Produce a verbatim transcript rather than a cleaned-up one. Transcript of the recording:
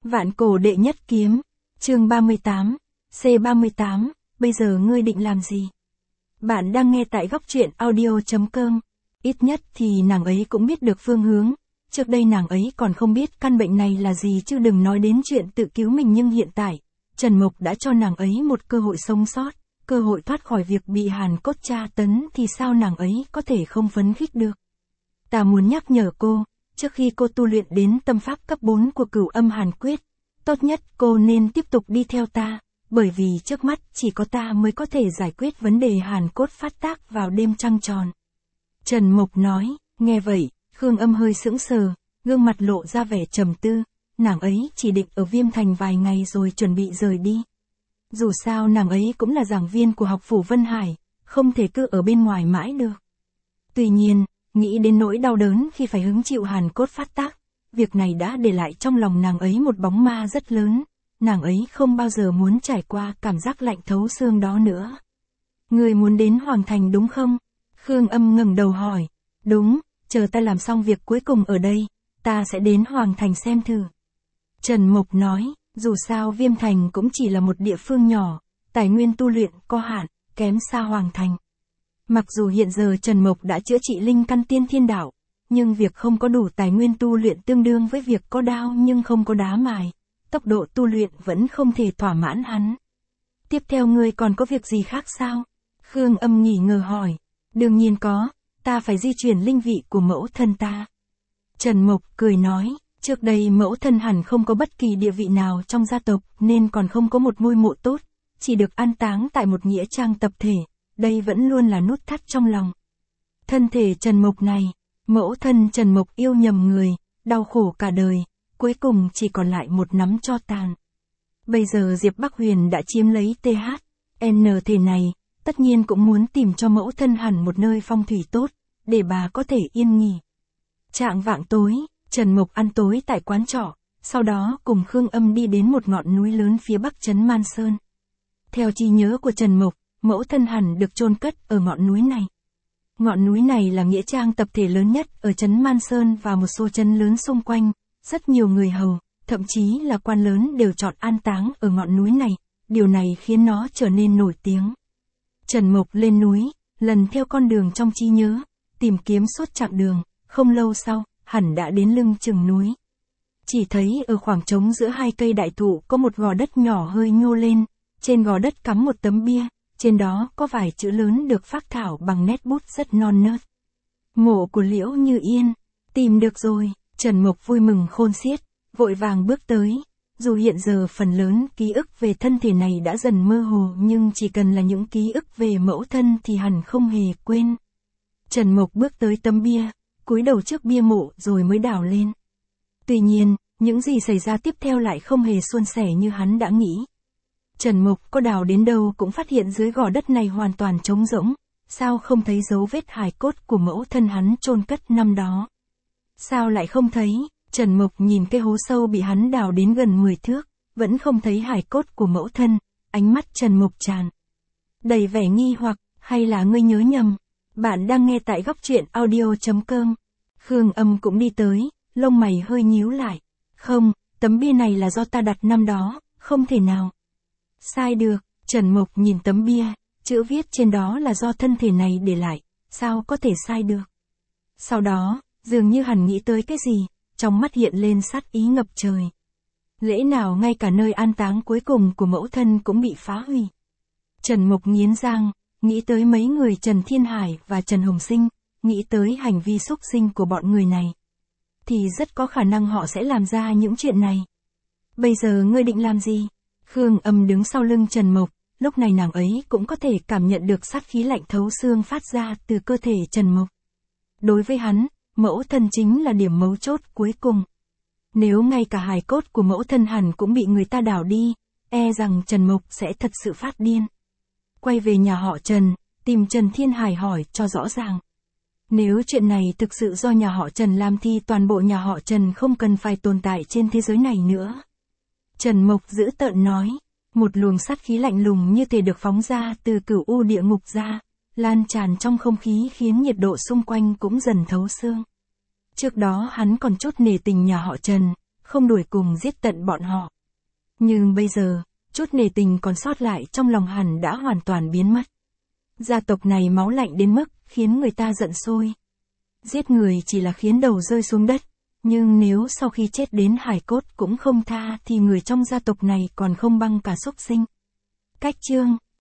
Vạn cổ đệ nhất kiếm, chương ba mươi tám, C ba mươi tám, bây giờ ngươi định làm gì? Bạn đang nghe tại góc truyện audio.com. Ít nhất thì nàng ấy cũng biết được phương hướng, trước đây nàng ấy còn không biết căn bệnh này là gì chứ đừng nói đến chuyện tự cứu mình, nhưng hiện tại, Trần Mộc đã cho nàng ấy một cơ hội sống sót, cơ hội thoát khỏi việc bị Hàn Cốt tra tấn thì sao nàng ấy có thể không phấn khích được. Ta muốn nhắc nhở cô, trước khi cô tu luyện đến tâm pháp cấp bốn của Cửu Âm Hàn Quyết, tốt nhất cô nên tiếp tục đi theo ta, bởi vì trước mắt chỉ có ta mới có thể giải quyết vấn đề Hàn Cốt phát tác vào đêm trăng tròn. Trần Mộc nói, nghe vậy, Khương Âm hơi sững sờ, gương mặt lộ ra vẻ trầm tư, nàng ấy chỉ định ở Viêm Thành vài ngày rồi chuẩn bị rời đi. Dù sao nàng ấy cũng là giảng viên của học phủ Vân Hải, không thể cứ ở bên ngoài mãi được. Tuy nhiên, nghĩ đến nỗi đau đớn khi phải hứng chịu Hàn Cốt phát tác, việc này đã để lại trong lòng nàng ấy một bóng ma rất lớn, nàng ấy không bao giờ muốn trải qua cảm giác lạnh thấu xương đó nữa. Người muốn đến Hoàng Thành đúng không? Khương Âm ngẩng đầu hỏi. Đúng, chờ ta làm xong việc cuối cùng ở đây, ta sẽ đến Hoàng Thành xem thử. Trần Mộc nói, dù sao Viêm Thành cũng chỉ là một địa phương nhỏ, tài nguyên tu luyện có hạn, kém xa Hoàng Thành. Mặc dù hiện giờ Trần Mộc đã chữa trị linh căn tiên thiên đạo, nhưng việc không có đủ tài nguyên tu luyện tương đương với việc có đao nhưng không có đá mài, tốc độ tu luyện vẫn không thể thỏa mãn hắn. Tiếp theo ngươi còn có việc gì khác sao? Khương Âm nghỉ ngờ hỏi. Đương nhiên có, ta phải di chuyển linh vị của mẫu thân ta. Trần Mộc cười nói, trước đây mẫu thân hẳn không có bất kỳ địa vị nào trong gia tộc nên còn không có một ngôi mộ tốt, chỉ được an táng tại một nghĩa trang tập thể, đây vẫn luôn là nút thắt trong lòng. Thân thể Trần Mộc này, mẫu thân Trần Mộc yêu nhầm người, đau khổ cả đời, cuối cùng chỉ còn lại một nắm tro tàn. Bây giờ Diệp Bắc Huyền đã chiếm lấy tê hát, en thể này, tất nhiên cũng muốn tìm cho mẫu thân hẳn một nơi phong thủy tốt, để bà có thể yên nghỉ. Trạng vạng tối, Trần Mộc ăn tối tại quán trọ, sau đó cùng Khương Âm đi đến một ngọn núi lớn phía bắc trấn Man Sơn. Theo trí nhớ của Trần Mộc, mẫu thân hẳn được chôn cất ở ngọn núi này. Ngọn núi này là nghĩa trang tập thể lớn nhất ở trấn Man Sơn và một số trấn lớn xung quanh, rất nhiều người hầu, thậm chí là quan lớn đều chọn an táng ở ngọn núi này, điều này khiến nó trở nên nổi tiếng. Trần Mộc lên núi, lần theo con đường trong trí nhớ, tìm kiếm suốt chặng đường, không lâu sau, hẳn đã đến lưng chừng núi. Chỉ thấy ở khoảng trống giữa hai cây đại thụ có một gò đất nhỏ hơi nhô lên, trên gò đất cắm một tấm bia, trên đó có vài chữ lớn được phác thảo bằng nét bút rất non nớt. Mộ của Liễu Như Yên, tìm được rồi, Trần Mộc vui mừng khôn xiết, vội vàng bước tới. Dù hiện giờ phần lớn ký ức về thân thể này đã dần mơ hồ nhưng chỉ cần là những ký ức về mẫu thân thì hẳn không hề quên. Trần Mộc bước tới tấm bia, cúi đầu trước bia mộ rồi mới đào lên. Tuy nhiên, những gì xảy ra tiếp theo lại không hề suôn sẻ như hắn đã nghĩ. Trần Mộc có đào đến đâu cũng phát hiện dưới gò đất này hoàn toàn trống rỗng, sao không thấy dấu vết hài cốt của mẫu thân hắn chôn cất năm đó. Sao lại không thấy? Trần Mộc nhìn cái hố sâu bị hắn đào đến gần mười thước, vẫn không thấy hài cốt của mẫu thân, ánh mắt Trần Mộc tràn đầy vẻ nghi hoặc, hay là ngươi nhớ nhầm? Bạn đang nghe tại góc truyện audio.com. Khương Âm cũng đi tới, lông mày hơi nhíu lại. Không, tấm bia này là do ta đặt năm đó, không thể nào. Sai được, Trần Mộc nhìn tấm bia, chữ viết trên đó là do thân thể này để lại, sao có thể sai được? Sau đó, dường như hẳn nghĩ tới cái gì, trong mắt hiện lên sát ý ngập trời. Lẽ nào ngay cả nơi an táng cuối cùng của mẫu thân cũng bị phá hủy? Trần Mộc nghiến răng, nghĩ tới mấy người Trần Thiên Hải và Trần Hồng Sinh, nghĩ tới hành vi xúc sinh của bọn người này. Thì rất có khả năng họ sẽ làm ra những chuyện này. Bây giờ ngươi định làm gì? Khương Âm đứng sau lưng Trần Mộc, lúc này nàng ấy cũng có thể cảm nhận được sát khí lạnh thấu xương phát ra từ cơ thể Trần Mộc. Đối với hắn, mẫu thân chính là điểm mấu chốt cuối cùng. Nếu ngay cả hài cốt của mẫu thân hẳn cũng bị người ta đào đi, e rằng Trần Mộc sẽ thật sự phát điên. Quay về nhà họ Trần, tìm Trần Thiên Hải hỏi cho rõ ràng. Nếu chuyện này thực sự do nhà họ Trần làm thì toàn bộ nhà họ Trần không cần phải tồn tại trên thế giới này nữa. Trần Mộc dữ tợn nói, một luồng sát khí lạnh lùng như thể được phóng ra từ cửu u địa ngục ra, lan tràn trong không khí khiến nhiệt độ xung quanh cũng dần thấu xương. Trước đó hắn còn chút nể tình nhà họ Trần, không đuổi cùng giết tận bọn họ. Nhưng bây giờ, chút nề tình còn sót lại trong lòng hắn đã hoàn toàn biến mất. Gia tộc này máu lạnh đến mức khiến người ta giận sôi. Giết người chỉ là khiến đầu rơi xuống đất, nhưng nếu sau khi chết đến hài cốt cũng không tha thì người trong gia tộc này còn không bằng cả súc sinh. Cách chương